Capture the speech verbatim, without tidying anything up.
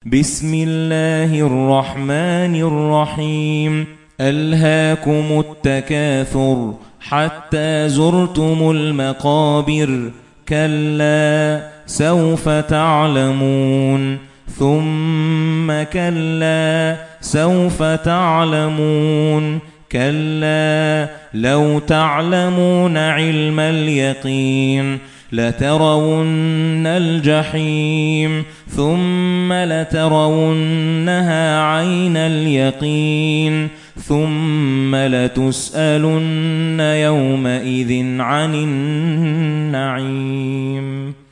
بسم الله الرحمن الرحيم ألهاكم التكاثر حتى زرتم المقابر كلا سوف تعلمون ثم كلا سوف تعلمون كلا لو تعلمون علم اليقين لترون الجحيم ثم لترونها عين اليقين ثم لتسألن يومئذ عن النعيم.